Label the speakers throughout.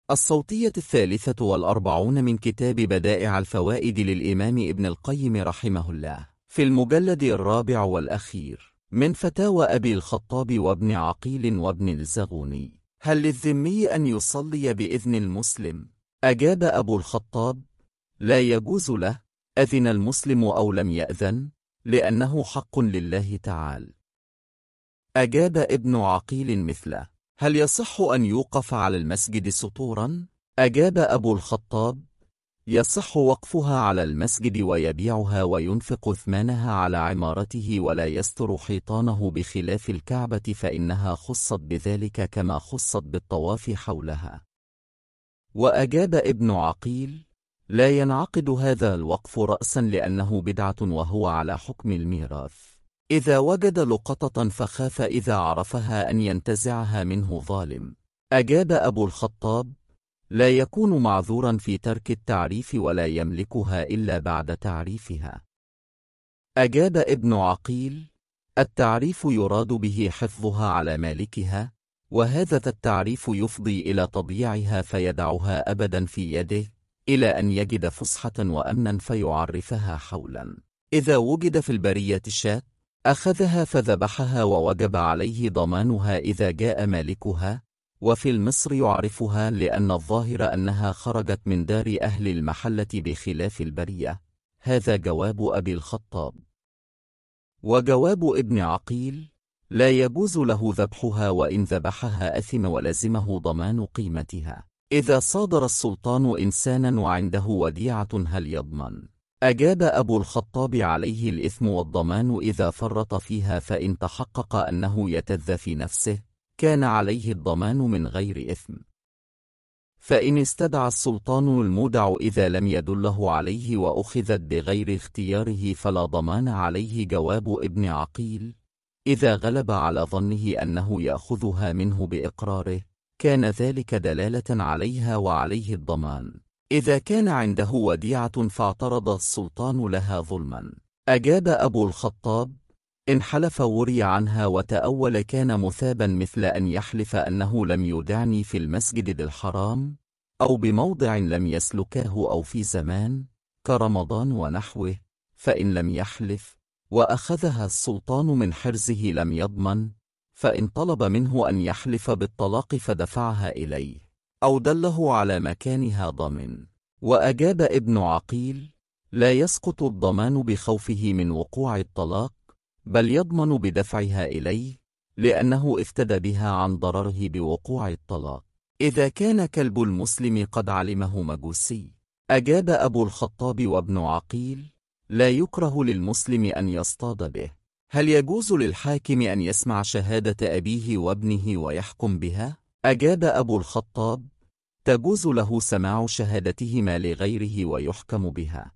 Speaker 1: الصوتية 43 من كتاب بدائع الفوائد للإمام ابن القيم رحمه الله، في المجلد الرابع والأخير من فتاوى أبي الخطاب وابن عقيل وابن الزغوني. هل للذمي أن يصلي بإذن المسلم؟ أجاب أبو الخطاب: لا يجوز له، أذن المسلم أو لم يأذن، لأنه حق لله تعالى. أجاب ابن عقيل مثله: هل يصح أن يوقف على المسجد سطورا؟ أجاب أبو الخطاب: يصح وقفها على المسجد ويبيعها وينفق ثمانها على عمارته ولا يستر حيطانه، بخلاف الكعبة فإنها خصت بذلك كما خصت بالطواف حولها. وأجاب ابن عقيل: لا ينعقد هذا الوقف رأسا لأنه بدعة وهو على حكم الميراث. إذا وجد لقطة فخاف إذا عرفها أن ينتزعها منه ظالم. أجاب أبو الخطاب: لا يكون معذورا في ترك التعريف ولا يملكها إلا بعد تعريفها. أجاب ابن عقيل: التعريف يراد به حفظها على مالكها، وهذا التعريف يفضي إلى تضييعها فيدعها أبدا في يده إلى أن يجد فسحة وأمنا فيعرفها حولا. إذا وجد في البرية شاة أخذها فذبحها ووجب عليه ضمانها إذا جاء مالكها، وفي المصر يعرفها لأن الظاهر أنها خرجت من دار أهل المحلة بخلاف البرية. هذا جواب أبي الخطاب. وجواب ابن عقيل: لا يجوز له ذبحها، وإن ذبحها أثم ولزمه ضمان قيمتها. إذا صادر السلطان إنسانا وعنده وديعة هل يضمن؟ أجاب أبو الخطاب: عليه الإثم والضمان إذا فرط فيها، فإن تحقق أنه يتذى في نفسه كان عليه الضمان من غير إثم. فإن استدعى السلطان المودع إذا لم يدله عليه وأخذت بغير اختياره فلا ضمان عليه. جواب ابن عقيل: إذا غلب على ظنه أنه يأخذها منه بإقراره كان ذلك دلالة عليها وعليه الضمان. إذا كان عنده وديعة فاعترض السلطان لها ظلما. أجاب أبو الخطاب: إن حلف وري عنها وتأول كان مثابا، مثل أن يحلف أنه لم يودعني في المسجد الحرام أو بموضع لم يسلكاه أو في زمان كرمضان ونحوه. فإن لم يحلف وأخذها السلطان من حرزه لم يضمن. فإن طلب منه أن يحلف بالطلاق فدفعها إليه أو دله على مكانها ضمن. وأجاب ابن عقيل: لا يسقط الضمان بخوفه من وقوع الطلاق، بل يضمن بدفعها إليه، لأنه افتدى بها عن ضرره بوقوع الطلاق. إذا كان كلب المسلم قد علمه مجوسي. أجاب أبو الخطاب وابن عقيل: لا يكره للمسلم أن يصطاد به. هل يجوز للحاكم أن يسمع شهادة أبيه وابنه ويحكم بها؟ أجاب أبو الخطاب: تجوز له سماع شهادتهما لغيره ويحكم بها.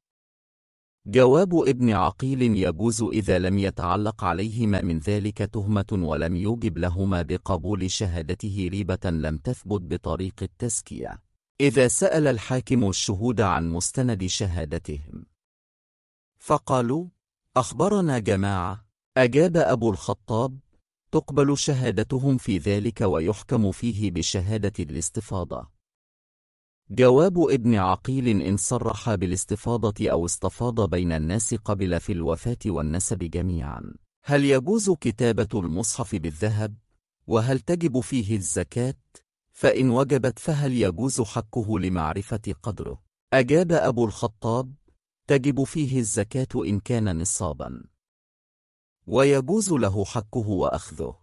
Speaker 1: جواب ابن عقيل: يجوز إذا لم يتعلق عليهما من ذلك تهمة ولم يوجب لهما بقبول شهادته ريبة لم تثبت بطريق التزكية. إذا سأل الحاكم الشهود عن مستند شهادتهم فقالوا: أخبرنا جماعة، أجاب أبو الخطاب: تقبل شهادتهم في ذلك ويحكم فيه بشهادة الاستفاضة. جواب ابن عقيل: إن صرح بالاستفاضة أو استفاض بين الناس قبل في الوفاة والنسب جميعا. هل يجوز كتابة المصحف بالذهب؟ وهل تجب فيه الزكاة؟ فإن وجبت فهل يجوز حكه لمعرفة قدره؟ أجاب أبو الخطاب: تجب فيه الزكاة إن كان نصابا، ويجوز له حكه وأخذه.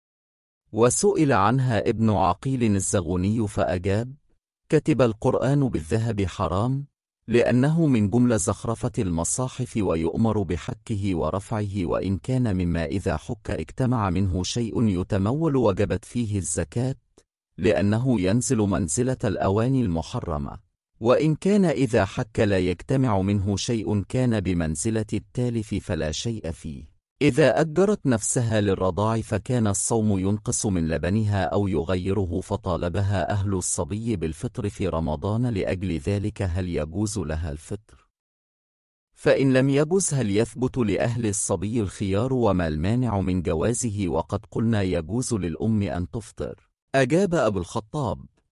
Speaker 1: وسئل عنها ابن عقيل الزغوني فأجاب: كتب القرآن بالذهب حرام، لأنه من جملة زخرفة المصاحف ويؤمر بحكه ورفعه، وإن كان مما إذا حك اجتمع منه شيء يتمول وجبت فيه الزكاة، لأنه ينزل منزلة الأواني المحرمة، وإن كان إذا حك لا يجتمع منه شيء كان بمنزلة التالف فلا شيء فيه. إذا أجرت نفسها للرضاع فكان الصوم ينقص من لبنها أو يغيره فطالبها أهل الصبي بالفطر في رمضان لأجل ذلك، هل يجوز لها الفطر؟ فإن لم يجوز هل يثبت لأهل الصبي الخيار؟ وما المانع من جوازه؟ وقد قلنا يجوز للأم أن تفطر. أجاب أبو الخطاب: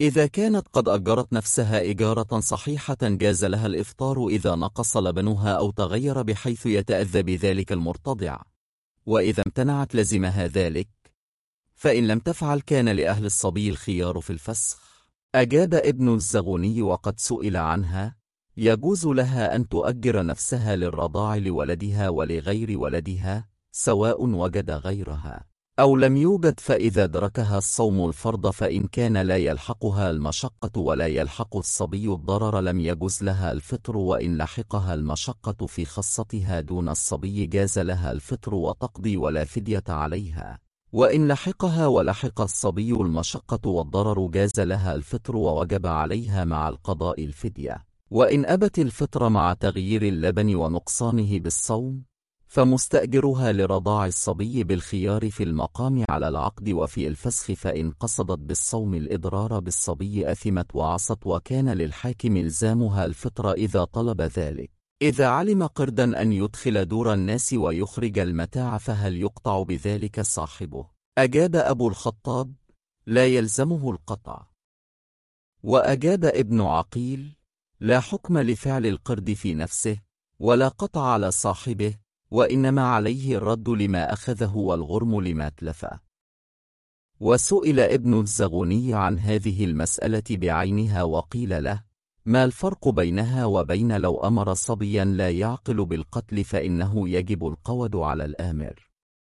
Speaker 1: إذا كانت قد أجرت نفسها إجارة صحيحة جاز لها الإفطار إذا نقص لبنها أو تغير بحيث يتأذى بذلك المرتضع، وإذا امتنعت لزمها ذلك، فإن لم تفعل كان لأهل الصبي الخيار في الفسخ. أجاب ابن الزغوني وقد سئل عنها: يجوز لها أن تؤجر نفسها للرضاع لولدها ولغير ولدها سواء وجد غيرها أو لم يوجد، فإذا دركها الصوم الفرض فإن كان لا يلحقها المشقة ولا يلحق الصبي الضرر لم يجوز لها الفطر، وإن لحقها المشقة في خصتها دون الصبي جاز لها الفطر وتقضي ولا فدية عليها، وإن لحقها ولحق الصبي المشقة والضرر جاز لها الفطر ووجب عليها مع القضاء الفدية. وإن أبت الفطر مع تغيير اللبن ونقصانه بالصوم فمستأجرها لرضاع الصبي بالخيار في المقام على العقد وفي الفسخ، فإن قصدت بالصوم الإضرار بالصبي أثمت وعصت، وكان للحاكم إلزامها الفطر إذا طلب ذلك. إذا علم قردا أن يدخل دور الناس ويخرج المتاع فهل يقطع بذلك صاحبه؟ أجاب أبو الخطاب: لا يلزمه القطع. وأجاب ابن عقيل: لا حكم لفعل القرد في نفسه ولا قطع على صاحبه، وإنما عليه الرد لما أخذه والغرم لما تلف. وسئل ابن الزغوني عن هذه المسألة بعينها وقيل له: ما الفرق بينها وبين لو أمر صبيا لا يعقل بالقتل فإنه يجب القود على الآمر؟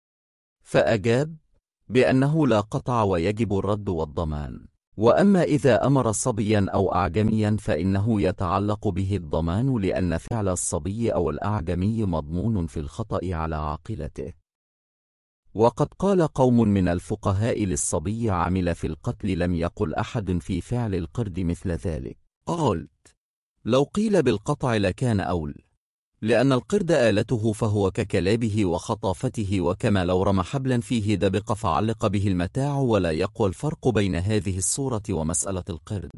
Speaker 1: فأجاب بأنه لا قطع ويجب الرد والضمان، وأما إذا أمر صبيا أو أعجميا فإنه يتعلق به الضمان، لأن فعل الصبي أو الأعجمي مضمون في الخطأ على عاقلته. وقد قال قوم من الفقهاء: للصبي عمل في القتل، لم يقل أحد في فعل القرد مثل ذلك. قلت: لو قيل بالقطع لكان أول، لأن القرد آلته فهو ككلابه وخطافته، وكما لو رمى حبلا فيه دبق فعلق به المتاع، ولا يقوى الفرق بين هذه الصورة ومسألة القرد.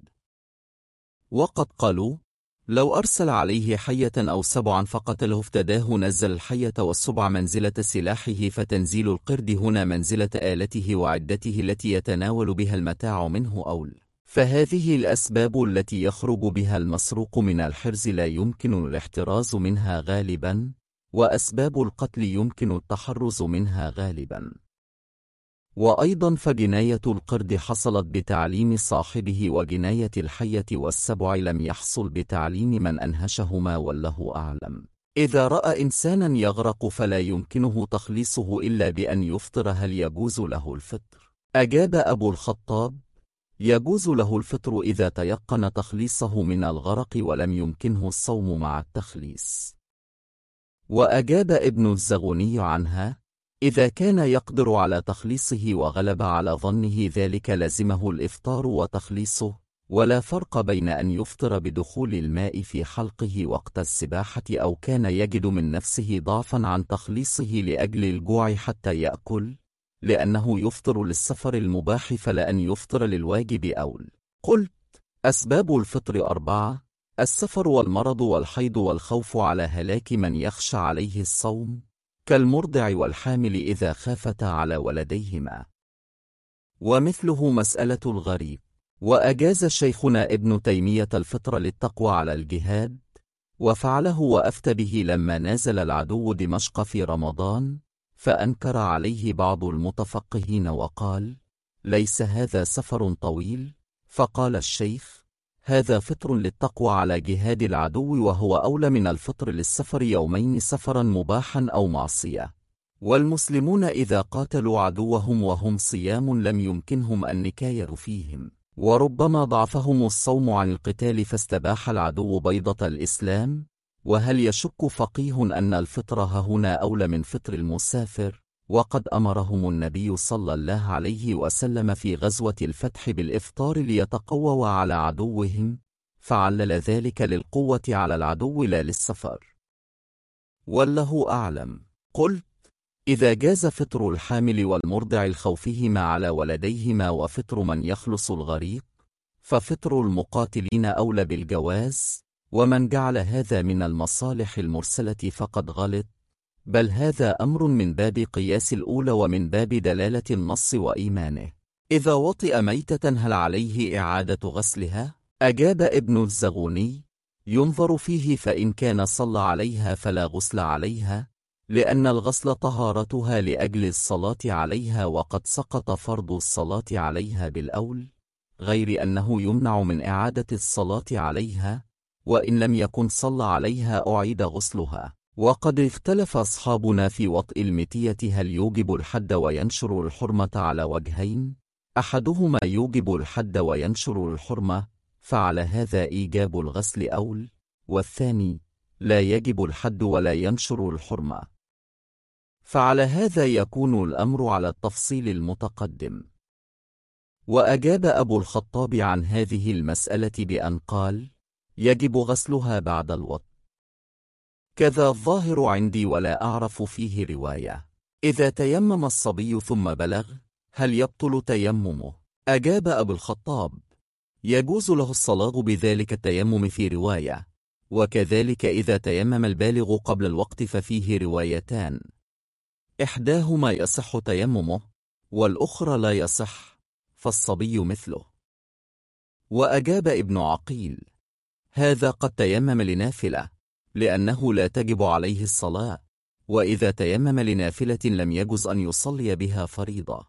Speaker 1: وقد قالوا: لو أرسل عليه حية أو سبعا فقتله افتداه، نزل الحية والسبع منزلة سلاحه، فتنزيل القرد هنا منزلة آلته وعدته التي يتناول بها المتاع منه أول. فهذه الأسباب التي يخرج بها المسروق من الحرز لا يمكن الاحتراز منها غالبا، وأسباب القتل يمكن التحرز منها غالبا. وأيضا فجناية القرد حصلت بتعليم صاحبه، وجناية الحية والسبع لم يحصل بتعليم من أنهشهما، والله أعلم. إذا رأى إنسانا يغرق فلا يمكنه تخليصه إلا بأن يفطر، هل يجوز له الفطر؟ أجاب أبو الخطاب: يجوز له الفطر إذا تيقن تخليصه من الغرق ولم يمكنه الصوم مع التخليص. وأجاب ابن الزغوني عنها: إذا كان يقدر على تخليصه وغلب على ظنه ذلك لزمه الإفطار وتخليصه، ولا فرق بين أن يفطر بدخول الماء في حلقه وقت السباحة أو كان يجد من نفسه ضعفا عن تخليصه لأجل الجوع حتى يأكل، لأنه يفطر للسفر المباح فلا أن يفطر للواجب أول. قلت: أسباب الفطر 4: السفر والمرض والحيض والخوف على هلاك من يخشى عليه الصوم، كالمرضع والحامل إذا خافتا على ولديهما، ومثله مسألة الغريب. وأجاز شيخنا ابن تيمية الفطر للتقوى على الجهاد، وفعله وأفتى به لما نازل العدو دمشق في رمضان، فأنكر عليه بعض المتفقهين وقال: ليس هذا سفر طويل، فقال الشيخ: هذا فطر للتقوى على جهاد العدو، وهو أولى من الفطر للسفر يومين سفرا مباحا أو معصية. والمسلمون إذا قاتلوا عدوهم وهم صيام لم يمكنهم النكاية فيهم، وربما ضعفهم الصوم عن القتال فاستباح العدو بيضة الإسلام. وهل يشك فقيه أن الفطر هنا أولى من فطر المسافر؟ وقد أمرهم النبي صلى الله عليه وسلم في غزوة الفتح بالإفطار ليتقووا على عدوهم، فعلل ذلك للقوة على العدو لا للسفر، والله أعلم. قلت: إذا جاز فطر الحامل والمرضع لخوفهما على ولديهما وفطر من يخلص الغريق، ففطر المقاتلين أولى بالجواز، ومن جعل هذا من المصالح المرسلة فقد غلط، بل هذا أمر من باب قياس الأولى ومن باب دلالة النص وإيمانه. إذا وطئ ميتة هل عليه إعادة غسلها؟ أجاب ابن الزغوني: ينظر فيه، فإن كان صلى عليها فلا غسل عليها، لأن الغسل طهارتها لأجل الصلاة عليها، وقد سقط فرض الصلاة عليها بالأول، غير أنه يمنع من إعادة الصلاة عليها، وإن لم يكن صلى عليها أعيد غسلها. وقد اختلف أصحابنا في وطئ المتية هل يوجب الحد وينشر الحرمة على وجهين، أحدهما يوجب الحد وينشر الحرمة، فعلى هذا إيجاب الغسل أول، والثاني لا يجب الحد ولا ينشر الحرمة، فعلى هذا يكون الأمر على التفصيل المتقدم. وأجاب أبو الخطاب عن هذه المسألة بأن قال: يجب غسلها بعد الوطء. كذا الظاهر عندي ولا أعرف فيه رواية. إذا تيمم الصبي ثم بلغ هل يبطل تيممه؟ أجاب أبو الخطاب: يجوز له الصلاة بذلك التيمم في رواية، وكذلك إذا تيمم البالغ قبل الوقت ففيه روايتان، إحداهما يصح تيممه والأخرى لا يصح، فالصبي مثله. وأجاب ابن عقيل: هذا قد تيمم لنافلة، لأنه لا تجب عليه الصلاة، وإذا تيمم لنافلة لم يجز أن يصلي بها فريضة.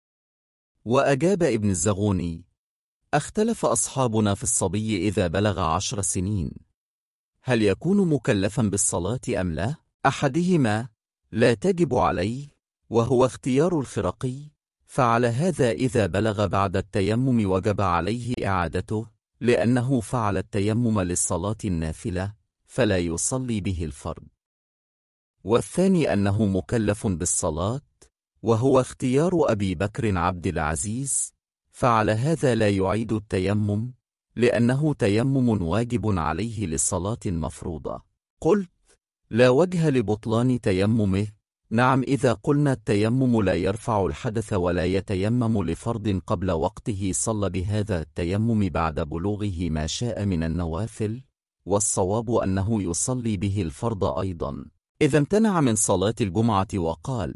Speaker 1: وأجاب ابن الزغوني: اختلف أصحابنا في الصبي إذا بلغ 10 سنين هل يكون مكلفا بالصلاة أم لا؟ أحدهما لا تجب عليه، وهو اختيار الخرقي، فعلى هذا إذا بلغ بعد التيمم وجب عليه إعادته، لأنه فعل التيمم للصلاة النافلة فلا يصلي به الفرض. والثاني أنه مكلف بالصلاة، وهو اختيار أبي بكر عبد العزيز، فعلى هذا لا يعيد التيمم، لأنه تيمم واجب عليه للصلاة المفروضة. قلت: لا وجه لبطلان تيممه. نعم، إذا قلنا التيمم لا يرفع الحدث ولا يتيمم لفرض قبل وقته صلى بهذا التيمم بعد بلوغه ما شاء من النوافل، والصواب أنه يصلي به الفرض أيضا. إذا امتنع من صلاة الجمعة وقال: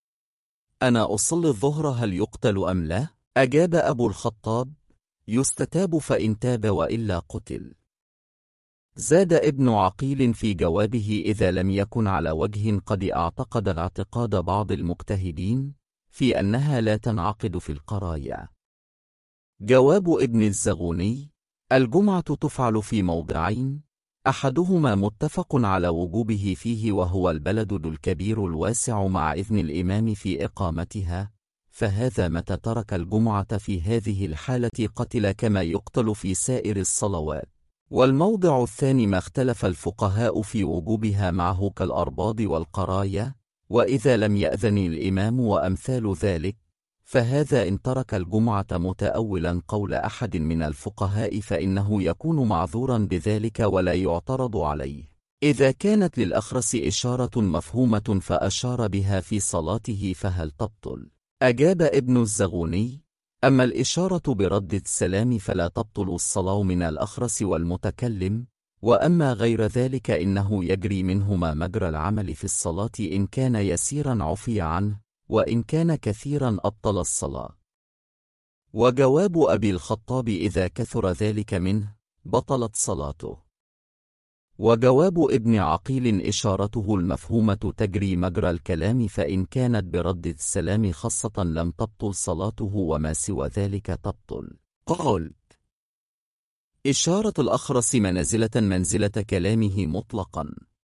Speaker 1: أنا أصلي الظهر هل يقتل أم لا؟ أجاب أبو الخطاب: يستتاب فإن تاب وإلا قتل. زاد ابن عقيل في جوابه: إذا لم يكن على وجه قد اعتقد اعتقاد بعض المجتهدين في أنها لا تنعقد في القرايا. جواب ابن الزغوني: الجمعة تفعل في موضعين، أحدهما متفق على وجوبه فيه وهو البلد الكبير الواسع مع إذن الإمام في إقامتها، فهذا متى ترك الجمعة في هذه الحالة قتل كما يقتل في سائر الصلوات. والموضع الثاني ما اختلف الفقهاء في وجوبها معه كالأرباض والقرايا، وإذا لم يأذن الإمام وأمثال ذلك، فهذا إن ترك الجمعة متأولا قول أحد من الفقهاء فإنه يكون معذورا بذلك ولا يعترض عليه. إذا كانت للأخرس إشارة مفهومة فأشار بها في صلاته فهل تبطل؟ أجاب ابن الزغوني: أما الإشارة برد السلام فلا تبطل الصلاة من الأخرس والمتكلم، وأما غير ذلك إنه يجري منهما مجرى العمل في الصلاة، إن كان يسيرا عفي عنه، وإن كان كثيرا أبطل الصلاة. وجواب أبي الخطاب: إذا كثر ذلك منه بطلت صلاته. وجواب ابن عقيل: إشارته المفهومة تجري مجرى الكلام، فإن كانت برد السلام خاصة لم تبطل صلاته، وما سوى ذلك تبطل. قلت: إشارة الأخرس منزلة كلامه مطلقا،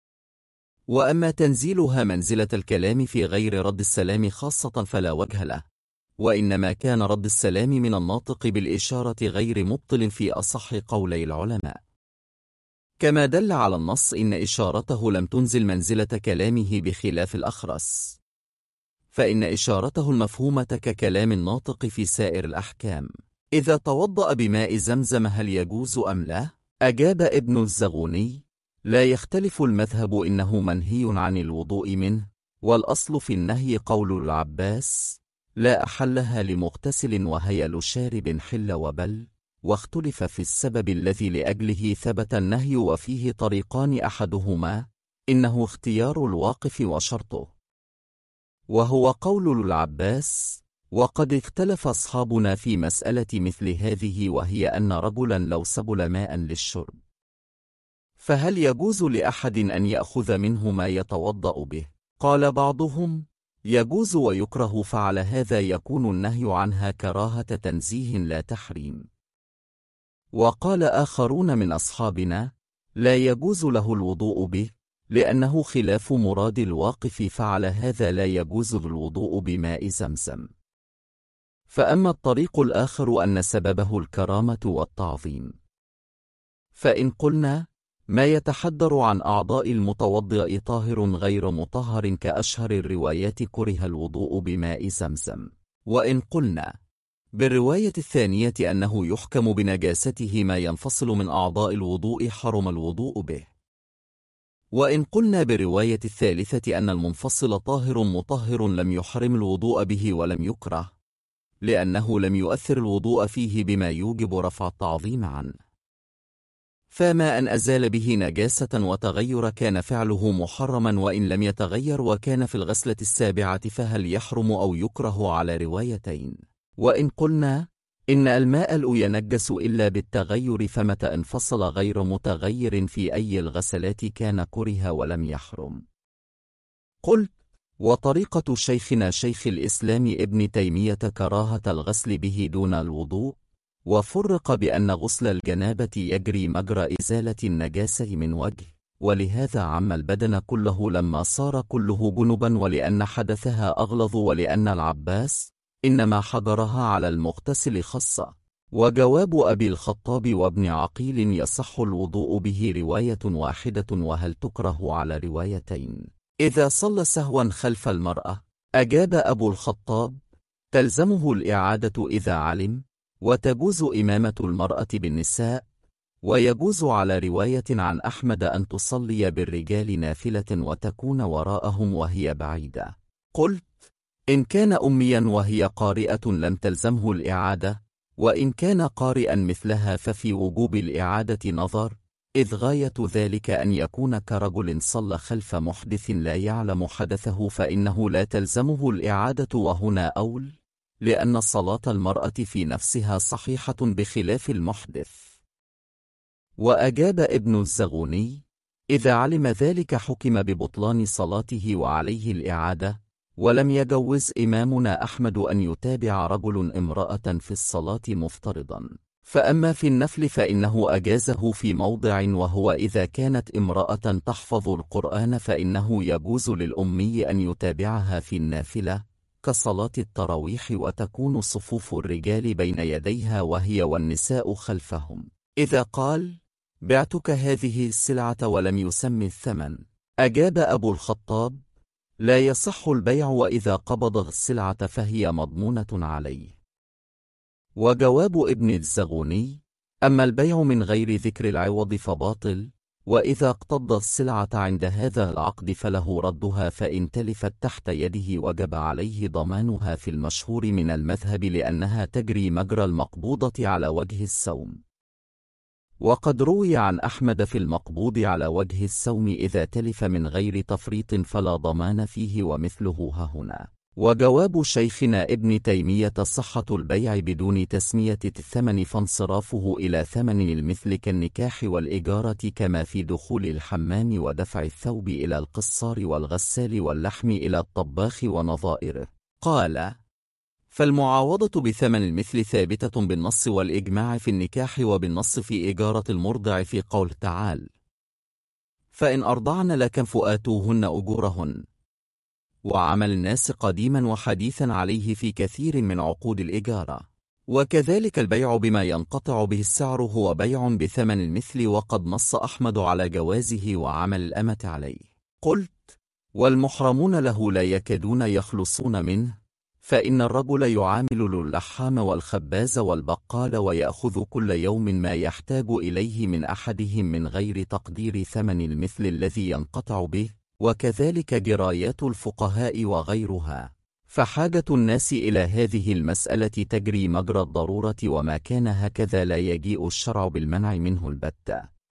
Speaker 1: وأما تنزيلها منزلة الكلام في غير رد السلام خاصة فلا وجه له، وإنما كان رد السلام من الناطق بالإشارة غير مبطل في أصح قولي العلماء، كما دل على النص إن إشارته لم تنزل منزلة كلامه بخلاف الأخرس، فإن إشارته المفهومة ككلام الناطق في سائر الأحكام. إذا توضأ بماء زمزم هل يجوز أم لا؟ أجاب ابن الزغوني: لا يختلف المذهب، إنه منهي عن الوضوء منه، والأصل في النهي قول العباس: لا أحلها لمغتسل وهي لشارب حل وبل. واختلف في السبب الذي لأجله ثبت النهي، وفيه طريقان: أحدهما إنه اختيار الواقف وشرطه، وهو قول العباس: وقد اختلف أصحابنا في مسألة مثل هذه، وهي أن رجلا لو سبل ماء للشرب، فهل يجوز لأحد أن يأخذ منه ما يتوضأ به؟ قال بعضهم: يجوز ويكره، فعلى هذا يكون النهي عنها كراهة تنزيه لا تحريم. وقال آخرون من أصحابنا: لا يجوز له الوضوء به، لأنه خلاف مراد الواقف، فعلى هذا لا يجوز الوضوء بماء زمزم. فأما الطريق الآخر أن سببه الكرامة والتعظيم، فإن قلنا ما يتحدر عن أعضاء المتوضئ طاهر غير مطهر كأشهر الروايات، كره الوضوء بماء زمزم. وإن قلنا بالرواية الثانية أنه يحكم بنجاسته ما ينفصل من أعضاء الوضوء، حرم الوضوء به. وإن قلنا بالرواية الثالثة أن المنفصل طاهر مطهر، لم يحرم الوضوء به ولم يكره، لأنه لم يؤثر الوضوء فيه بما يوجب رفع التعظيم عنه. فما أن أزال به نجاسة وتغير كان فعله محرما، وإن لم يتغير وكان في الغسلة السابعة فهل يحرم أو يكره على روايتين. وإن قلنا إن الماء لا ينجس إلا بالتغير، فمتى انفصل غير متغير في أي الغسلات كان كره ولم يحرم. قلت: وطريقة شيخنا شيخ الإسلام ابن تيمية كراهة الغسل به دون الوضوء، وفرق بأن غسل الجنابة يجري مجرى إزالة النجاسة من وجه، ولهذا عم البدن كله لما صار كله جنبا، ولأن حدثها أغلظ، ولأن العباس إنما حجرها على المغتسل خاصة. وجواب أبي الخطاب وابن عقيل: يصح الوضوء به رواية واحدة، وهل تكره على روايتين إذا صلى سهوا خلف المرأة؟ أجاب أبو الخطاب: تلزمه الإعادة إذا علم، وتجوز إمامة المرأة بالنساء، ويجوز على رواية عن أحمد أن تصلي بالرجال نافلة وتكون وراءهم وهي بعيدة. قلت: إن كان أميا وهي قارئة لم تلزمه الإعادة، وإن كان قارئا مثلها ففي وجوب الإعادة نظر، إذ غاية ذلك أن يكون كرجل صلى خلف محدث لا يعلم حدثه، فإنه لا تلزمه الإعادة، وهنا أول، لأن صلاة المرأة في نفسها صحيحة بخلاف المحدث. وأجاب ابن الزغوني: إذا علم ذلك حكم ببطلان صلاته وعليه الإعادة، ولم يجوز إمامنا أحمد أن يتابع رجل امرأة في الصلاة مفترضا. فأما في النفل فإنه أجازه في موضع، وهو إذا كانت امرأة تحفظ القرآن فإنه يجوز للأمي أن يتابعها في النافلة كصلاة التراويح، وتكون صفوف الرجال بين يديها وهي والنساء خلفهم. إذا قال: بعتك هذه السلعة ولم يسم الثمن، أجاب أبو الخطاب: لا يصح البيع، وإذا قبض السلعة فهي مضمونة عليه. وجواب ابن الزغوني: أما البيع من غير ذكر العوض فباطل، وإذا اقتضى السلعة عند هذا العقد فله ردها، فإن تلفت تحت يده وجب عليه ضمانها في المشهور من المذهب، لأنها تجري مجرى المقبوضة على وجه السوم. وقد روي عن أحمد في المقبوض على وجه السوم إذا تلف من غير تفريط فلا ضمان فيه، ومثله هنا. وجواب شيخنا ابن تيمية: صحة البيع بدون تسمية الثمن، فانصرافه إلى ثمن المثل كالنكاح والإجارة، كما في دخول الحمام ودفع الثوب إلى القصار والغسال واللحم إلى الطباخ ونظائره. قال: فالمعاوضة بثمن المثل ثابتة بالنص والإجماع في النكاح، وبالنص في إجارة المرضع في قول تعالى: فإن أرضعن لكم فآتوهن أجورهن. وعمل الناس قديما وحديثا عليه في كثير من عقود الإجارة. وكذلك البيع بما ينقطع به السعر هو بيع بثمن المثل، وقد نص أحمد على جوازه وعمل الأمة عليه. قلت: والمحرمون له لا يكادون يخلصون منه، فإن الرجل يعامل اللحام والخباز والبقال، ويأخذ كل يوم ما يحتاج إليه من أحدهم من غير تقدير ثمن المثل الذي ينقطع به، وكذلك جرايات الفقهاء وغيرها. فحاجة الناس إلى هذه المسألة تجري مجرى الضرورة، وما كان هكذا لا يجيء الشرع بالمنع منه البتة،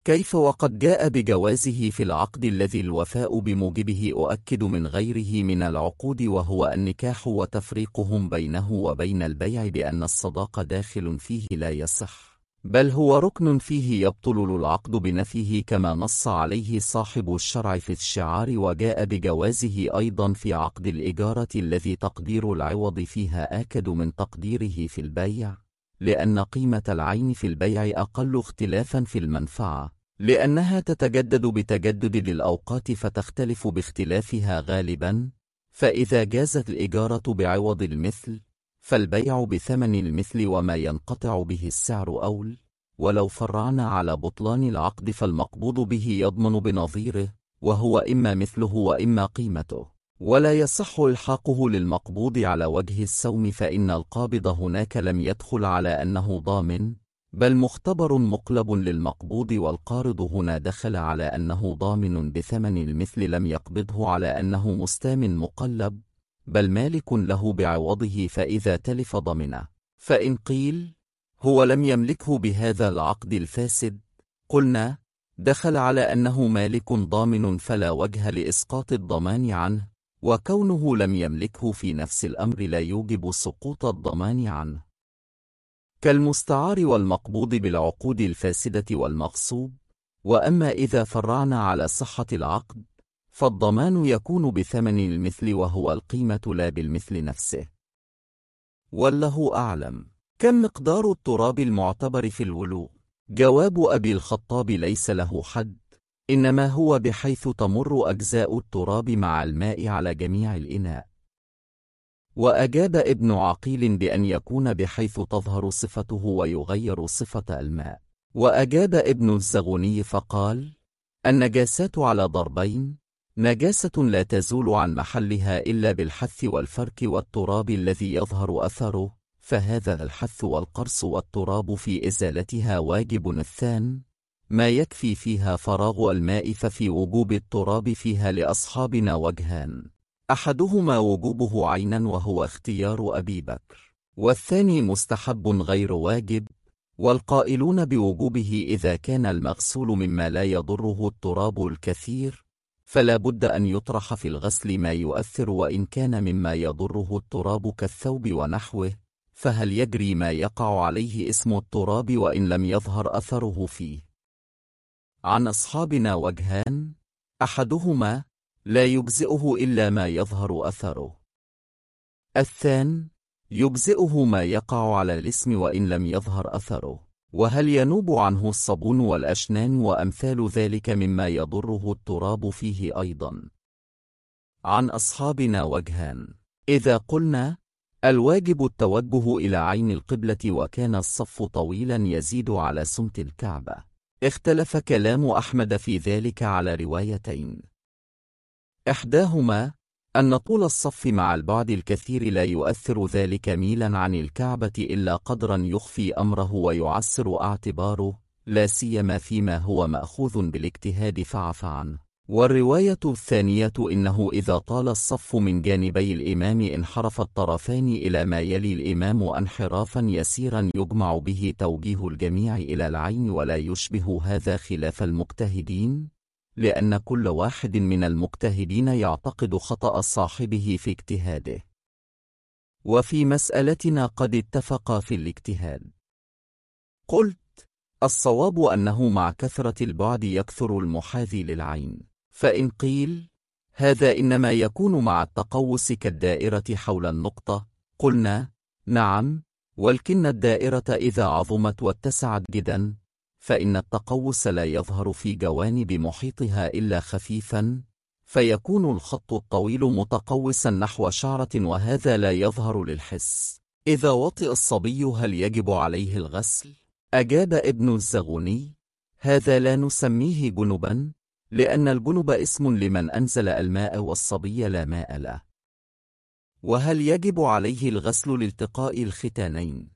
Speaker 1: كيف وقد جاء بجوازه في العقد الذي الوفاء بموجبه أؤكد من غيره من العقود، وهو النكاح، وتفريقهم بينه وبين البيع بأن الصداق داخل فيه لا يصح، بل هو ركن فيه يبطل العقد بنفيه كما نص عليه صاحب الشرع في الشعار، وجاء بجوازه أيضا في عقد الإجارة الذي تقدير العوض فيها آكد من تقديره في البيع، لأن قيمة العين في البيع أقل اختلافا في المنفعة، لأنها تتجدد بتجدد الأوقات فتختلف باختلافها غالبا. فإذا جازت الإجارة بعوض المثل فالبيع بثمن المثل وما ينقطع به السعر أول. ولو فرعنا على بطلان العقد فالمقبوض به يضمن بنظيره، وهو إما مثله وإما قيمته، ولا يصح إلحاقه للمقبوض على وجه السوم، فإن القابض هناك لم يدخل على أنه ضامن، بل مختبر مقلب للمقبوض، والقارض هنا دخل على أنه ضامن بثمن المثل، لم يقبضه على أنه مستام مقلب، بل مالك له بعوضه، فإذا تلف ضمنه. فإن قيل هو لم يملكه بهذا العقد الفاسد، قلنا دخل على أنه مالك ضامن فلا وجه لإسقاط الضمان عنه، وكونه لم يملكه في نفس الأمر لا يوجب سقوط الضمان عنه، كالمستعار والمقبوض بالعقود الفاسدة والمغصوب. وأما إذا فرعنا على صحة العقد فالضمان يكون بثمن المثل وهو القيمة لا بالمثل نفسه. والله أعلم. كم مقدار التراب المعتبر في الولوء؟ جواب أبي الخطاب ليس له حد، إنما هو بحيث تمر أجزاء التراب مع الماء على جميع الإناء. وأجاب ابن عقيل بأن يكون بحيث تظهر صفته ويغير صفة الماء. وأجاب ابن الزغوني فقال: النجاسات على ضربين: نجاسة لا تزول عن محلها إلا بالحث والفرك والتراب الذي يظهر أثره، فهذا الحث والقرص والتراب في إزالتها واجب. الثان ما يكفي فيها فراغ الماء، ففي وجوب التراب فيها لأصحابنا وجهان: أحدهما وجوبه عينا وهو اختيار أبي بكر، والثاني مستحب غير واجب. والقائلون بوجوبه إذا كان المغسول مما لا يضره التراب الكثير فلا بد أن يطرح في الغسل ما يؤثر، وإن كان مما يضره التراب كالثوب ونحوه فهل يجري ما يقع عليه اسم التراب وإن لم يظهر أثره فيه؟ عن أصحابنا وجهان: أحدهما لا يجزئه إلا ما يظهر أثره، الثاني يجزئه ما يقع على الاسم وإن لم يظهر أثره. وهل ينوب عنه الصابون والأشنان وأمثال ذلك مما يضره التراب فيه أيضا؟ عن أصحابنا وجهان: إذا قلنا الواجب التوجه إلى عين القبلة وكان الصف طويلا يزيد على سمت الكعبة، اختلف كلام أحمد في ذلك على روايتين: إحداهما أن طول الصف مع البعد الكثير لا يؤثر ذلك ميلا عن الكعبة إلا قدرا يخفي أمره ويعسر اعتباره، لا سيما فيما هو مأخوذ بالاجتهاد فعف عنه. والرواية الثانية إنه إذا طال الصف من جانبي الإمام انحرف الطرفان إلى ما يلي الإمام انحرافا يسيرا يجمع به توجيه الجميع إلى العين، ولا يشبه هذا خلاف المجتهدين، لأن كل واحد من المجتهدين يعتقد خطأ صاحبه في اجتهاده، وفي مسألتنا قد اتفقا في الاجتهاد. قلت: الصواب أنه مع كثرة البعد يكثر المحاذي للعين. فإن قيل هذا إنما يكون مع التقوس كالدائرة حول النقطة، قلنا: نعم، ولكن الدائرة إذا عظمت واتسعت جدا فإن التقوس لا يظهر في جوانب محيطها إلا خفيفا، فيكون الخط الطويل متقوسا نحو شعرة، وهذا لا يظهر للحس. إذا وطئ الصبي هل يجب عليه الغسل؟ أجاب ابن الزغوني: هذا لا نسميه جنبا، لأن الجنب اسم لمن أنزل الماء والصبي لا ماء له. وهل يجب عليه الغسل لالتقاء الختانين؟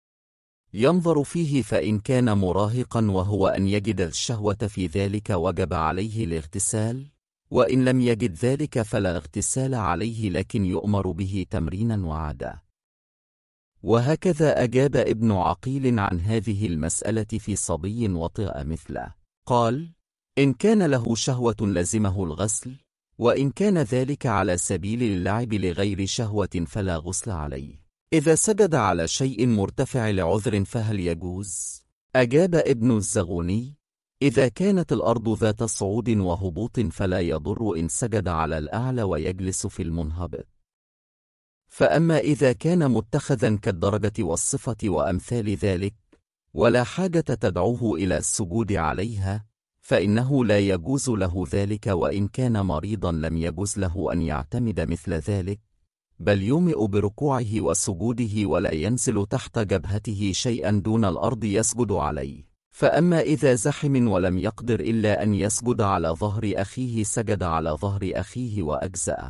Speaker 1: ينظر فيه، فإن كان مراهقا وهو أن يجد الشهوة في ذلك وجب عليه الاغتسال، وإن لم يجد ذلك فلا اغتسال عليه، لكن يؤمر به تمرينا وعادة. وهكذا أجاب ابن عقيل عن هذه المسألة في صبي وطئ مثله. قال: إن كان له شهوة لزمه الغسل، وإن كان ذلك على سبيل اللعب لغير شهوة فلا غسل عليه. إذا سجد على شيء مرتفع لعذر فهل يجوز؟ أجاب ابن الزغوني: إذا كانت الأرض ذات صعود وهبوط فلا يضر إن سجد على الأعلى ويجلس في المنهبط. فأما إذا كان متخذا كالدرجة والصفة وأمثال ذلك ولا حاجة تدعوه إلى السجود عليها فإنه لا يجوز له ذلك، وإن كان مريضا لم يجوز له أن يعتمد مثل ذلك، بل يومئ بركوعه وسجوده ولا ينزل تحت جبهته شيئا دون الأرض يسجد عليه. فأما إذا زحم ولم يقدر إلا أن يسجد على ظهر أخيه سجد على ظهر أخيه وأجزأ.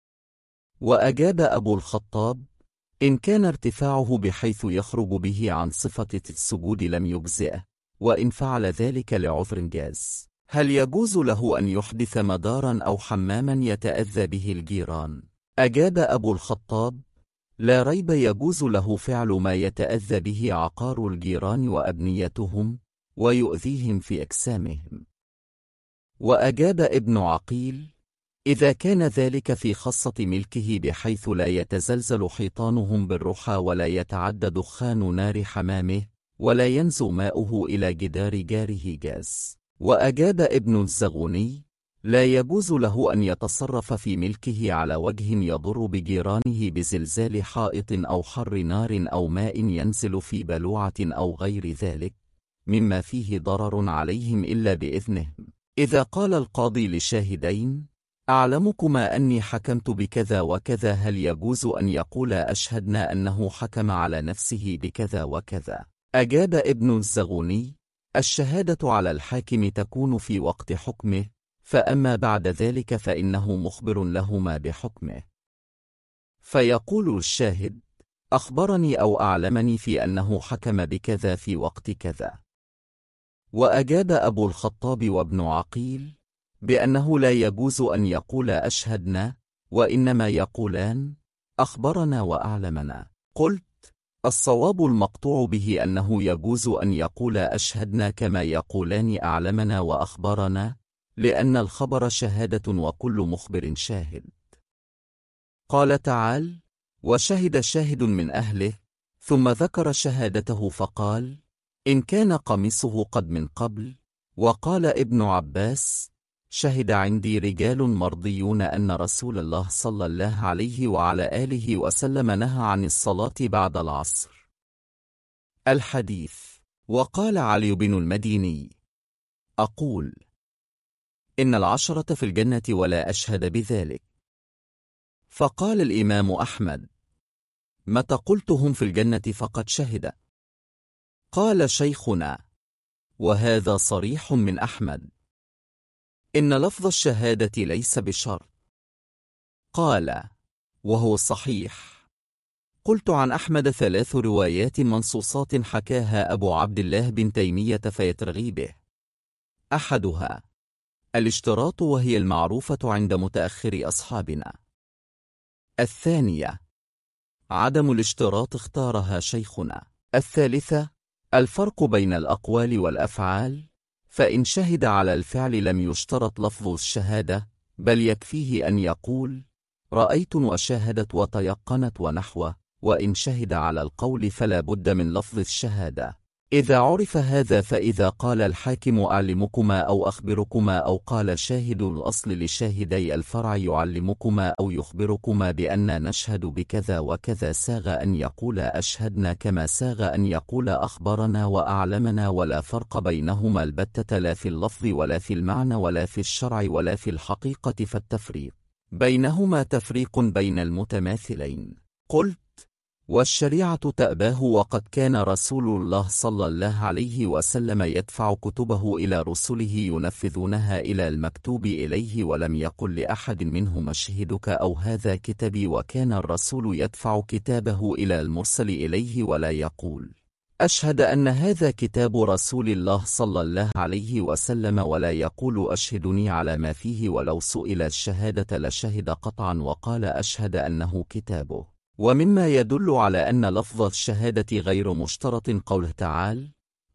Speaker 1: وأجاب أبو الخطاب: إن كان ارتفاعه بحيث يخرج به عن صفة السجود لم يجزئه، وإن فعل ذلك لعذر جاز. هل يجوز له أن يحدث مدارا أو حماما يتأذى به الجيران؟ أجاب أبو الخطاب: لا ريب يجوز له فعل ما يتأذى به عقار الجيران وأبنيتهم ويؤذيهم في أجسامهم. وأجاب ابن عقيل: إذا كان ذلك في خاصة ملكه بحيث لا يتزلزل حيطانهم بالرحى ولا يتعدى دخان نار حمامه ولا ينزو ماؤه إلى جدار جاره جاز. وأجاب ابن الزغوني: لا يجوز له أن يتصرف في ملكه على وجه يضر بجيرانه بزلزال حائط أو حر نار أو ماء ينزل في بلوعة أو غير ذلك مما فيه ضرر عليهم إلا بإذنهم. إذا قال القاضي لشاهدين: أعلمكما أني حكمت بكذا وكذا، هل يجوز أن يقول أشهدنا أنه حكم على نفسه بكذا وكذا؟ أجاب ابن الزغوني: الشهادة على الحاكم تكون في وقت حكمه، فأما بعد ذلك فإنه مخبر لهما بحكمه، فيقول الشاهد: أخبرني أو أعلمني في أنه حكم بكذا في وقت كذا. وأجاب أبو الخطاب وابن عقيل بأنه لا يجوز أن يقول أشهدنا، وإنما يقولان أخبرنا وأعلمنا. قلت: الصواب المقطوع به أنه يجوز أن يقول أشهدنا كما يقولان أعلمنا وأخبرنا، لأن الخبر شهادة وكل مخبر شاهد. قال تعالى: وشهد شاهد من أهله، ثم ذكر شهادته فقال: إن كان قميصه قد من قبل. وقال ابن عباس: شهد عندي رجال مرضيون أن رسول الله صلى الله عليه وعلى آله وسلم نهى عن الصلاة بعد العصر. الحديث. وقال علي بن المديني: أقول إن العشرة في الجنة ولا أشهد بذلك. فقال الإمام أحمد: متى قلتهم في الجنة فقد شهد. قال شيخنا: وهذا صريح من أحمد، إن لفظ الشهادة ليس بشرط. قال: وهو صحيح. قلت عن أحمد 3 روايات منصوصات حكاها أبو عبد الله بن تيمية فيترغي به. أحدها الاشتراط، وهي المعروفة عند متأخر أصحابنا. الثانية عدم الاشتراط، اختارها شيخنا. الثالثة الفرق بين الأقوال والأفعال، فإن شهد على الفعل لم يشترط لفظ الشهادة، بل يكفيه أن يقول رأيت وشاهدت وتيقنت ونحوه، وإن شهد على القول فلا بد من لفظ الشهادة. إذا عرف هذا، فإذا قال الحاكم أعلمكما أو أخبركما، أو قال شاهد الأصل لشاهدي الفرع يعلمكما أو يخبركما بأن نشهد بكذا وكذا، ساغ أن يقول أشهدنا كما ساغ أن يقول أخبرنا وأعلمنا، ولا فرق بينهما البتة، لا في اللفظ ولا في المعنى ولا في الشرع ولا في الحقيقة، فالتفريق بينهما تفريق بين المتماثلين. قلت: والشريعة تأباه، وقد كان رسول الله صلى الله عليه وسلم يدفع كتبه إلى رسله ينفذونها إلى المكتوب إليه، ولم يقل لأحد منهم أشهدك أو هذا كتبي، وكان الرسول يدفع كتابه إلى المرسل إليه ولا يقول أشهد أن هذا كتاب رسول الله صلى الله عليه وسلم، ولا يقول أشهدني على ما فيه، ولو سئل الشهادة لشهد قطعا وقال أشهد أنه كتابه. ومما يدل على أن لفظ الشهادة غير مشترط قوله تعالى: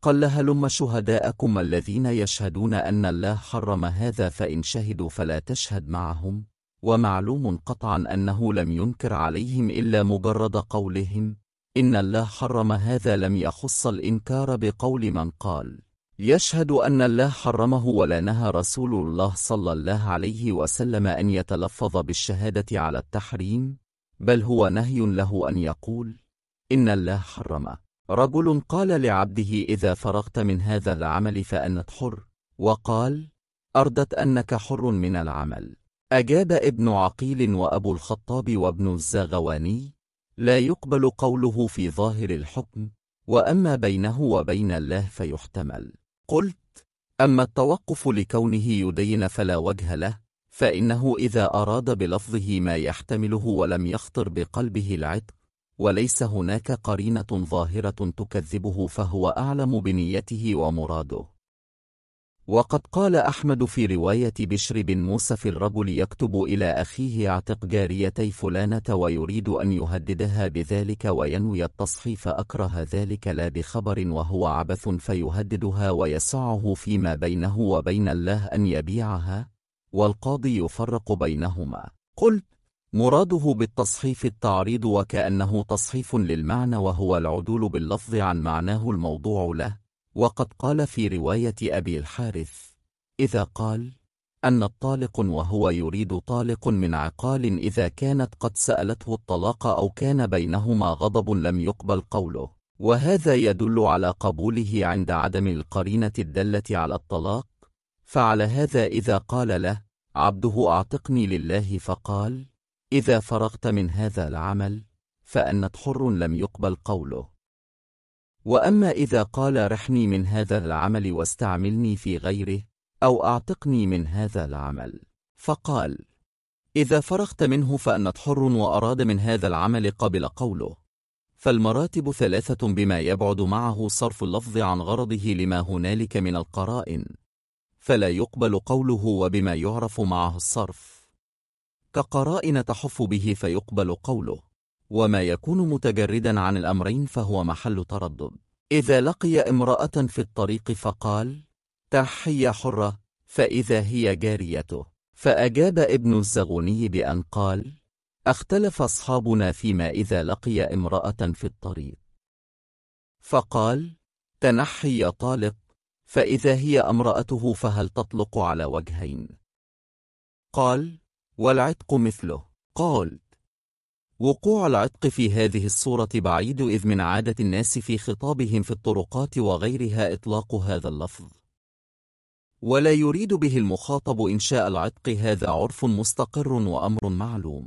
Speaker 1: قال: هلم شهداءكم الذين يشهدون أن الله حرم هذا، فإن شهدوا فلا تشهد معهم. ومعلوم قطعا أنه لم ينكر عليهم إلا مجرد قولهم إن الله حرم هذا، لم يخص الإنكار بقول من قال يشهد أن الله حرمه، ولا نهى رسول الله صلى الله عليه وسلم أن يتلفظ بالشهادة على التحريم، بل هو نهي له أن يقول إن الله حرم. رجل قال لعبده: إذا فرغت من هذا العمل فأنت حر، وقال: أردت أنك حر من العمل. أجاب ابن عقيل وأبو الخطاب وابن الزاغواني: لا يقبل قوله في ظاهر الحكم، وأما بينه وبين الله فيحتمل. قلت: أما التوقف لكونه يدين فلا وجه له، فإنه إذا أراد بلفظه ما يحتمله ولم يخطر بقلبه العتق، وليس هناك قرينة ظاهرة تكذبه، فهو أعلم بنيته ومراده. وقد قال أحمد في رواية بشر بن موسى في الرجل يكتب إلى أخيه: اعتق جاريتي فلانة، ويريد أن يهددها بذلك وينوي التصحيف، أكره ذلك لا بخبر وهو عبث، فيهددها ويسعه فيما بينه وبين الله أن يبيعها، والقاضي يفرق بينهما. قلت: مراده بالتصحيف التعريض، وكأنه تصحيف للمعنى، وهو العدول باللفظ عن معناه الموضوع له. وقد قال في رواية أبي الحارث: إذا قال أن الطالق وهو يريد طالق من عقال إذا كانت قد سألته الطلاق أو كان بينهما غضب لم يقبل قوله، وهذا يدل على قبوله عند عدم القرينة الدالة على الطلاق. فعلى هذا إذا قال له عبده: أعتقني لله، فقال: إذا فرغت من هذا العمل فأنت حر، لم يقبل قوله. وأما إذا قال: رحني من هذا العمل واستعملني في غيره، أو أعتقني من هذا العمل، فقال: إذا فرغت منه فأنت حر، وأراد من هذا العمل، قبل قوله. فالمراتب ثلاثة بما يبعد معه صرف اللفظ عن غرضه لما هنالك من القرائن، فلا يقبل قوله، وبما يعرف معه الصرف كقرائن تحف به فيقبل قوله، وما يكون متجردا عن الأمرين فهو محل تردد. إذا لقي امرأة في الطريق فقال: تحية حرة، فإذا هي جاريته، فأجاب ابن الزغوني بأن قال: اختلف أصحابنا فيما إذا لقي امرأة في الطريق فقال: تنحي طالق، فإذا هي امرأته فهل تطلق على وجهين؟ قال: والعتق مثله. قال: وقوع العتق في هذه الصورة بعيد، إذ من عادة الناس في خطابهم في الطرقات وغيرها إطلاق هذا اللفظ، ولا يريد به المخاطب إنشاء العتق، هذا عرف مستقر وأمر معلوم.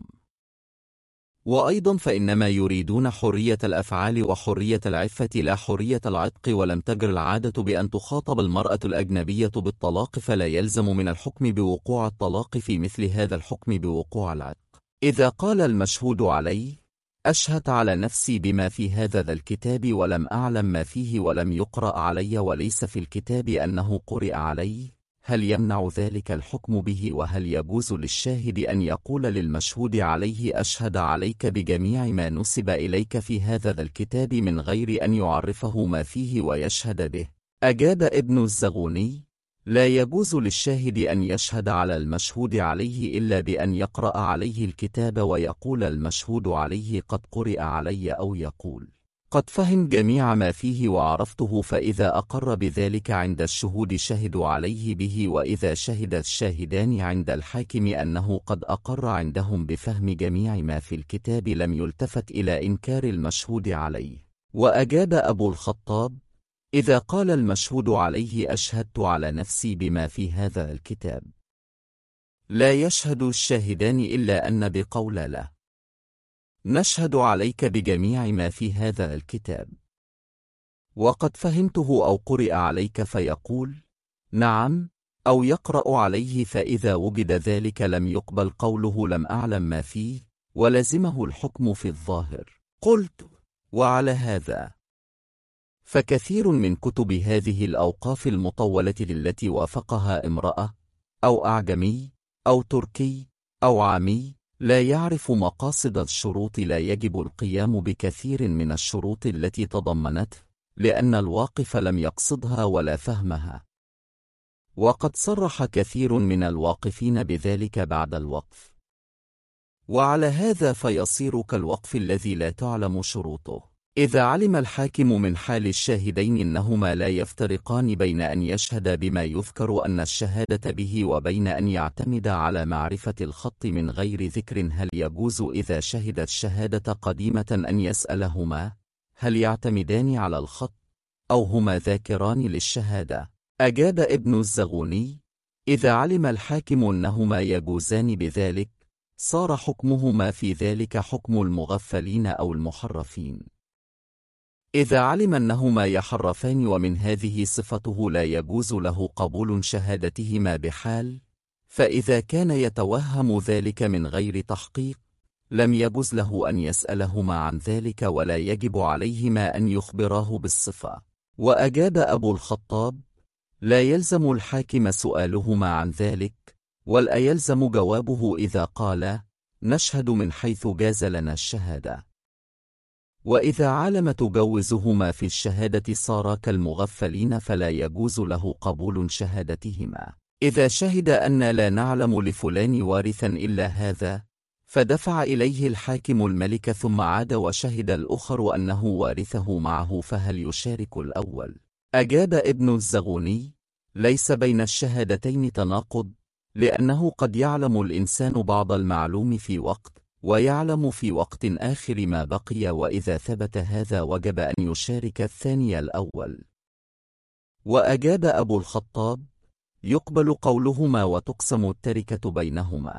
Speaker 1: وأيضا فإنما يريدون حرية الأفعال وحرية العفة لا حرية العتق، ولم تجر العادة بأن تخاطب المرأة الأجنبية بالطلاق، فلا يلزم من الحكم بوقوع الطلاق في مثل هذا الحكم بوقوع العتق. إذا قال المشهود عليه: أشهد على نفسي بما في هذا الكتاب ولم أعلم ما فيه ولم يقرأ علي وليس في الكتاب أنه قرئ علي، هل يمنع ذلك الحكم به؟ وهل يجوز للشاهد أن يقول للمشهود عليه: أشهد عليك بجميع ما نسب إليك في هذا الكتاب من غير أن يعرفه ما فيه ويشهد به؟ أجاب ابن الزغوني: لا يجوز للشاهد أن يشهد على المشهود عليه إلا بأن يقرأ عليه الكتاب ويقول المشهود عليه: قد قرئ علي، أو يقول: قد فهم جميع ما فيه وعرفته، فإذا أقر بذلك عند الشهود شهدوا عليه به، وإذا شهد الشاهدان عند الحاكم أنه قد أقر عندهم بفهم جميع ما في الكتاب لم يلتفت إلى إنكار المشهود عليه. وأجاب أبو الخطاب: إذا قال المشهود عليه: أشهدت على نفسي بما في هذا الكتاب، لا يشهد الشاهدان إلا أن بقول له: نشهد عليك بجميع ما في هذا الكتاب، وقد فهمته أو قرئ عليك، فيقول: نعم، أو يقرأ عليه، فإذا وجد ذلك لم يقبل قوله: لم أعلم ما فيه، ولزمه الحكم في الظاهر. قلت: وعلى هذا فكثير من كتب هذه الأوقاف المطولة التي وافقها امرأة أو أعجمي أو تركي أو عامي لا يعرف مقاصد الشروط لا يجب القيام بكثير من الشروط التي تضمنته، لأن الواقف لم يقصدها ولا فهمها. وقد صرح كثير من الواقفين بذلك بعد الوقف. وعلى هذا فيصير كالوقف الذي لا تعلم شروطه. إذا علم الحاكم من حال الشاهدين أنهما لا يفترقان بين أن يشهد بما يذكر أن الشهادة به وبين أن يعتمد على معرفة الخط من غير ذكر، هل يجوز إذا شهد الشهادة قديمة أن يسألهما هل يعتمدان على الخط أو هما ذاكران للشهادة؟ أجاب ابن الزغوني: إذا علم الحاكم أنهما يجوزان بذلك صار حكمهما في ذلك حكم المغفلين أو المحرفين. إذا علم أنهما يحرفان ومن هذه صفته لا يجوز له قبول شهادتهما بحال، فإذا كان يتوهم ذلك من غير تحقيق لم يجوز له أن يسألهما عن ذلك ولا يجب عليهما أن يخبراه بالصفة. وأجاب أبو الخطاب: لا يلزم الحاكم سؤالهما عن ذلك، ولا يلزم جوابه إذا قال نشهد من حيث جاز لنا الشهادة. وإذا علم تجوزهما في الشهادة صار كالمغفلين فلا يجوز له قبول شهادتهما. إذا شهد أن لا نعلم لفلان وارثا إلا هذا، فدفع إليه الحاكم الملك ثم عاد وشهد الآخر أنه وارثه معه، فهل يشارك الأول؟ أجاب ابن الزغوني: ليس بين الشهادتين تناقض، لأنه قد يعلم الإنسان بعض المعلوم في وقت ويعلم في وقت آخر ما بقي، وإذا ثبت هذا وجب أن يشارك الثاني الأول. وأجاب أبو الخطاب: يقبل قولهما وتقسم التركة بينهما.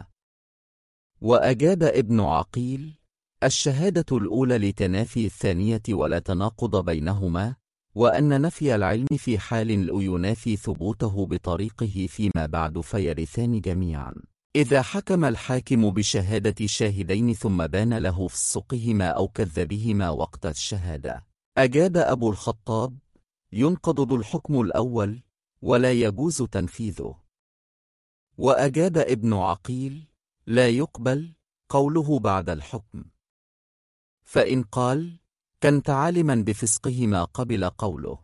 Speaker 1: وأجاب ابن عقيل: الشهادة الأولى لتنافي الثانية ولا تناقض بينهما، وأن نفي العلم في حال لا ينافي ثبوته بطريقه فيما بعد فيرثان جميعا. إذا حكم الحاكم بشهادة شاهدين ثم بان له فسقهما أو كذبهما وقت الشهادة، أجاب أبو الخطاب: ينقض الحكم الأول ولا يجوز تنفيذه. وأجاب ابن عقيل: لا يقبل قوله بعد الحكم، فإن قال كنت عالما بفسقهما قبل قوله.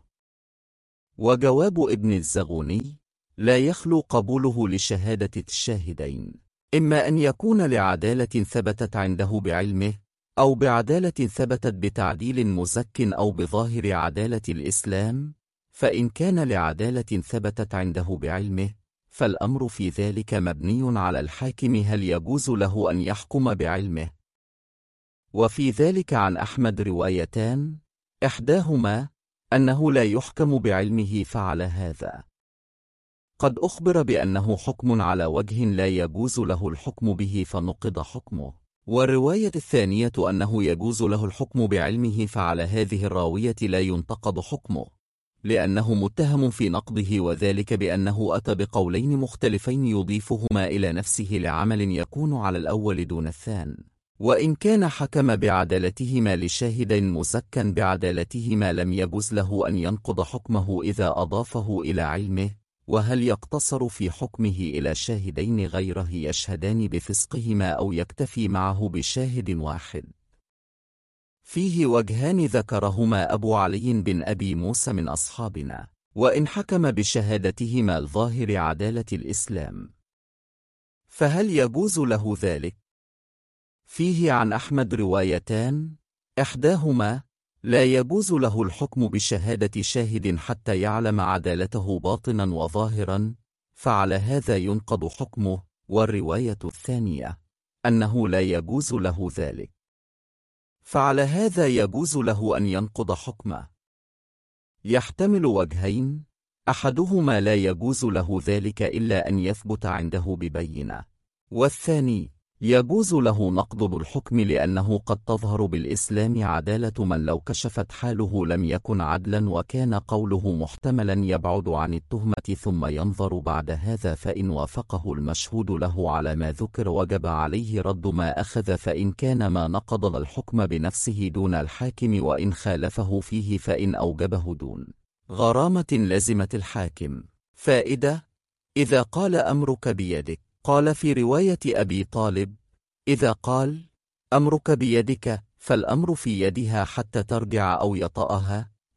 Speaker 1: وجواب ابن الزغوني: لا يخلو قبوله لشهادة الشاهدين، إما أن يكون لعدالة ثبتت عنده بعلمه، أو بعدالة ثبتت بتعديل مزك، أو بظاهر عدالة الإسلام. فإن كان لعدالة ثبتت عنده بعلمه فالأمر في ذلك مبني على الحاكم هل يجوز له أن يحكم بعلمه. وفي ذلك عن أحمد روايتان، إحداهما أنه لا يحكم بعلمه فعل هذا. قد أخبر بأنه حكم على وجه لا يجوز له الحكم به فنقض حكمه. والرواية الثانية أنه يجوز له الحكم بعلمه فعلى هذه الراوية لا ينتقض حكمه، لأنه متهم في نقضه، وذلك بأنه أتى بقولين مختلفين يضيفهما إلى نفسه لعمل يكون على الأول دون الثاني. وإن كان حكم بعدالتهما لشاهد مزكا بعدالتهما لم يجوز له أن ينقض حكمه إذا أضافه إلى علمه. وهل يقتصر في حكمه إلى شاهدين غيره يشهدان بفسقهما أو يكتفي معه بشاهد واحد؟ فيه وجهان ذكرهما أبو علي بن أبي موسى من أصحابنا. وإن حكم بشهادتهما الظاهر عدالة الإسلام فهل يجوز له ذلك؟ فيه عن أحمد روايتان، إحداهما لا يجوز له الحكم بشهادة شاهد حتى يعلم عدالته باطنا وظاهرا، فعلى هذا ينقض حكمه. والرواية الثانية أنه لا يجوز له ذلك، فعلى هذا يجوز له أن ينقض حكمه. يحتمل وجهين، أحدهما لا يجوز له ذلك إلا أن يثبت عنده ببينة، والثاني يجوز له نقض الحكم لأنه قد تظهر بالإسلام عدالة من لو كشفت حاله لم يكن عدلا، وكان قوله محتملا يبعد عن التهمة، ثم ينظر بعد هذا فإن وافقه المشهود له على ما ذكر وجب عليه رد ما أخذ، فإن كان ما نقض الحكم بنفسه دون الحاكم، وإن خالفه فيه فإن أوجبه دون غرامة لزمت الحاكم. فائدة: إذا قال أمرك بيدك، قال في رواية أبي طالب: إذا قال أمرك بيدك فالأمر في يدها حتى ترجع أو يطأها،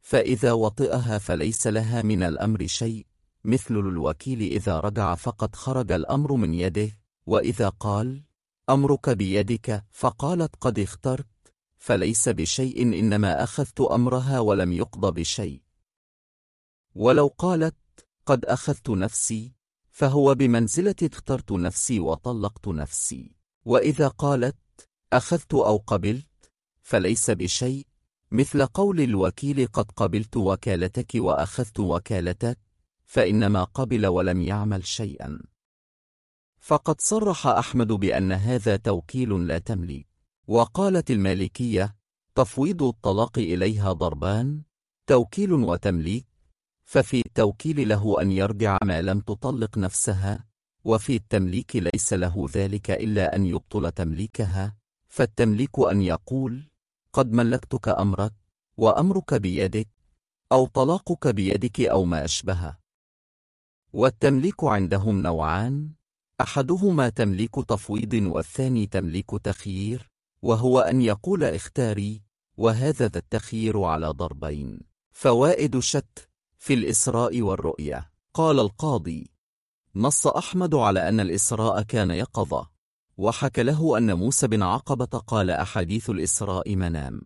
Speaker 1: فإذا وطئها فليس لها من الأمر شيء، مثل الوكيل إذا رجع فقد خرج الأمر من يده. وإذا قال أمرك بيدك فقالت قد اخترت، فليس بشيء، إنما أخذت أمرها ولم يقض بشيء. ولو قالت قد أخذت نفسي فهو بمنزلة اخترت نفسي وطلقت نفسي. وإذا قالت أخذت أو قبلت فليس بشيء، مثل قول الوكيل قد قبلت وكالتك وأخذت وكالتك، فإنما قبل ولم يعمل شيئا. فقد صرح أحمد بأن هذا توكيل لا تمليك. وقالت المالكية تفويض الطلاق إليها ضربان: توكيل وتمليك، ففي التوكيل له أن يرجع ما لم تطلق نفسها، وفي التمليك ليس له ذلك إلا أن يبطل تمليكها. فالتمليك أن يقول قد ملكتك أمرك وأمرك بيدك، أو طلاقك بيدك أو ما أشبه. والتمليك عندهم نوعان: أحدهما تمليك تفويض والثاني تمليك تخيير، وهو أن يقول اختاري، وهذا ذا التخيير على ضربين. فوائد شت في الإسراء والرؤيا. قال القاضي: نص أحمد على أن الإسراء كان يقظة، وحكى له أن موسى بن عقبة قال أحاديث الإسراء منام،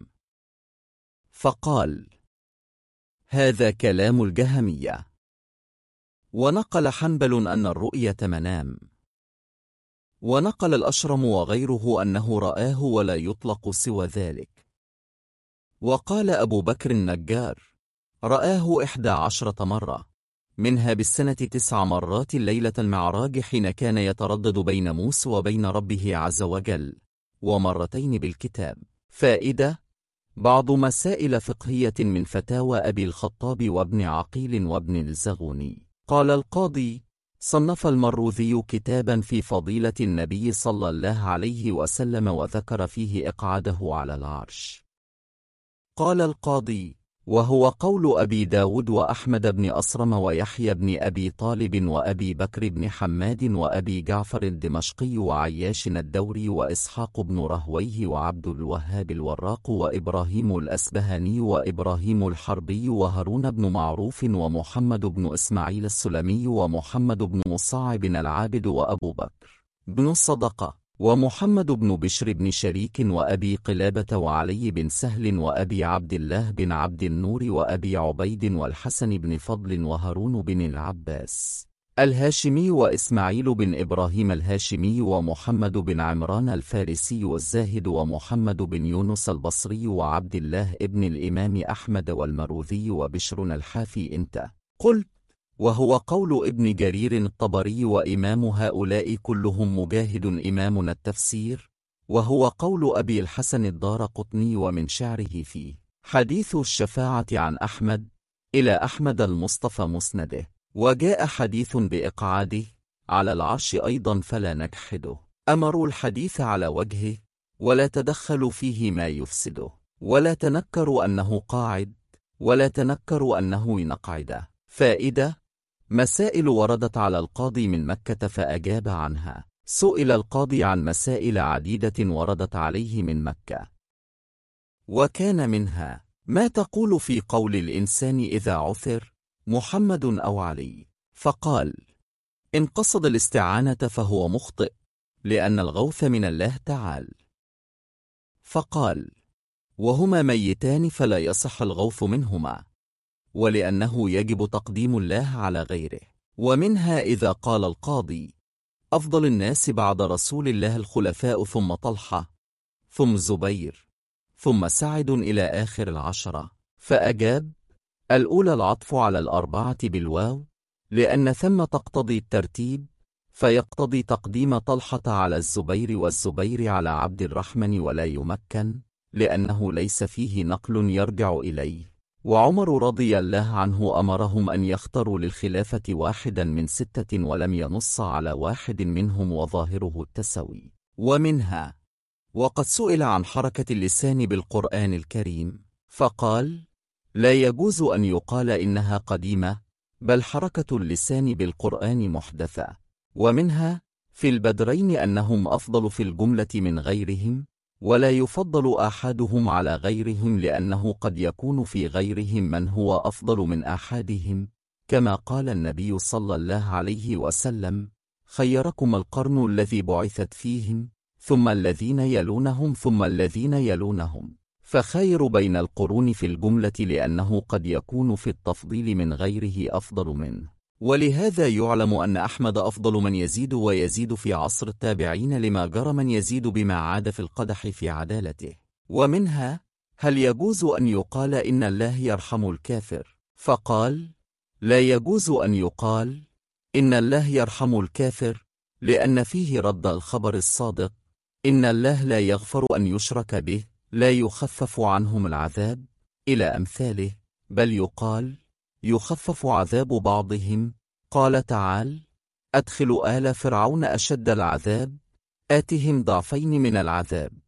Speaker 1: فقال هذا كلام الجهمية. ونقل حنبل أن الرؤية منام، ونقل الأشرم وغيره أنه رآه ولا يطلق سوى ذلك. وقال أبو بكر النجار رآه 11 مرة، منها بالسنة 9 مرات ليلة المعراج حين كان يتردد بين موسى وبين ربه عز وجل، ومرتين بالكتاب. فائدة: بعض مسائل فقهية من فتاوى أبي الخطاب وابن عقيل وابن الزغوني. قال القاضي: صنف المروذي كتابا في فضيلة النبي صلى الله عليه وسلم وذكر فيه إقعاده على العرش. قال القاضي: وهو قول أبي داود وأحمد بن أصرم ويحيى بن أبي طالب وأبي بكر بن حماد وأبي جعفر الدمشقي وعياش الدوري وإسحاق بن رهويه وعبد الوهاب الوراق وإبراهيم الأسبهاني وإبراهيم الحربي وهارون بن معروف ومحمد بن إسماعيل السلمي ومحمد بن مصعب العابد وأبو بكر بن الصدقة ومحمد بن بشر بن شريك وأبي قلابة وعلي بن سهل وأبي عبد الله بن عبد النور وأبي عبيد والحسن بن فضل وهارون بن العباس الهاشمي وإسماعيل بن إبراهيم الهاشمي ومحمد بن عمران الفارسي والزاهد ومحمد بن يونس البصري وعبد الله ابن الإمام أحمد والمروذي وبشر الحافي. انت قلت: وهو قول ابن جرير الطبري وإمام هؤلاء كلهم مجاهد إمامنا التفسير، وهو قول أبي الحسن الدارقطني ومن شعره فيه حديث الشفاعة عن أحمد إلى أحمد المصطفى مسنده. وجاء حديث بإقعاده على العرش أيضا فلا نجحده. أمروا الحديث على وجهه ولا تدخلوا فيه ما يفسده، ولا تنكروا أنه قاعد ولا تنكروا أنه ينقعد. فائدة: مسائل وردت على القاضي من مكة فأجاب عنها. سئل القاضي عن مسائل عديدة وردت عليه من مكة، وكان منها: ما تقول في قول الإنسان إذا عثر محمد أو علي؟ فقال: إن قصد الاستعانة فهو مخطئ، لأن الغوث من الله تعالى. فقال: وهما ميتان فلا يصح الغوث منهما، ولأنه يجب تقديم الله على غيره. ومنها إذا قال القاضي: أفضل الناس بعد رسول الله الخلفاء ثم طلحة ثم زبير ثم سعد إلى آخر 10، فأجاب: الأولى العطف على الأربعة بالواو، لأن ثم تقتضي الترتيب، فيقتضي تقديم طلحة على الزبير والزبير على عبد الرحمن، ولا يمكن لأنه ليس فيه نقل يرجع إليه. وعمر رضي الله عنه أمرهم أن يختاروا للخلافة واحدا من 6 ولم ينص على واحد منهم، وظاهره التسوي. ومنها: وقد سئل عن حركة اللسان بالقرآن الكريم فقال: لا يجوز أن يقال إنها قديمة، بل حركة اللسان بالقرآن محدثة. ومنها: في البدرين أنهم أفضل في الجملة من غيرهم، ولا يفضل أحدهم على غيرهم لأنه قد يكون في غيرهم من هو أفضل من أحدهم، كما قال النبي صلى الله عليه وسلم: خيركم القرن الذي بعثت فيهم، ثم الذين يلونهم، ثم الذين يلونهم. فخير بين القرون في الجملة لأنه قد يكون في التفضيل من غيره أفضل منه. ولهذا يعلم أن أحمد أفضل من يزيد ويزيد في عصر التابعين، لما جرى من يزيد بما عاد في القدح في عدالته. ومنها: هل يجوز أن يقال إن الله يرحم الكافر؟ فقال: لا يجوز أن يقال إن الله يرحم الكافر، لأن فيه رد الخبر الصادق: إن الله لا يغفر أن يشرك به، لا يخفف عنهم العذاب، إلى أمثاله. بل يقال: يخفف عذاب بعضهم. قال تعالى: أدخلوا آل فرعون أشد العذاب، آتهم ضعفين من العذاب.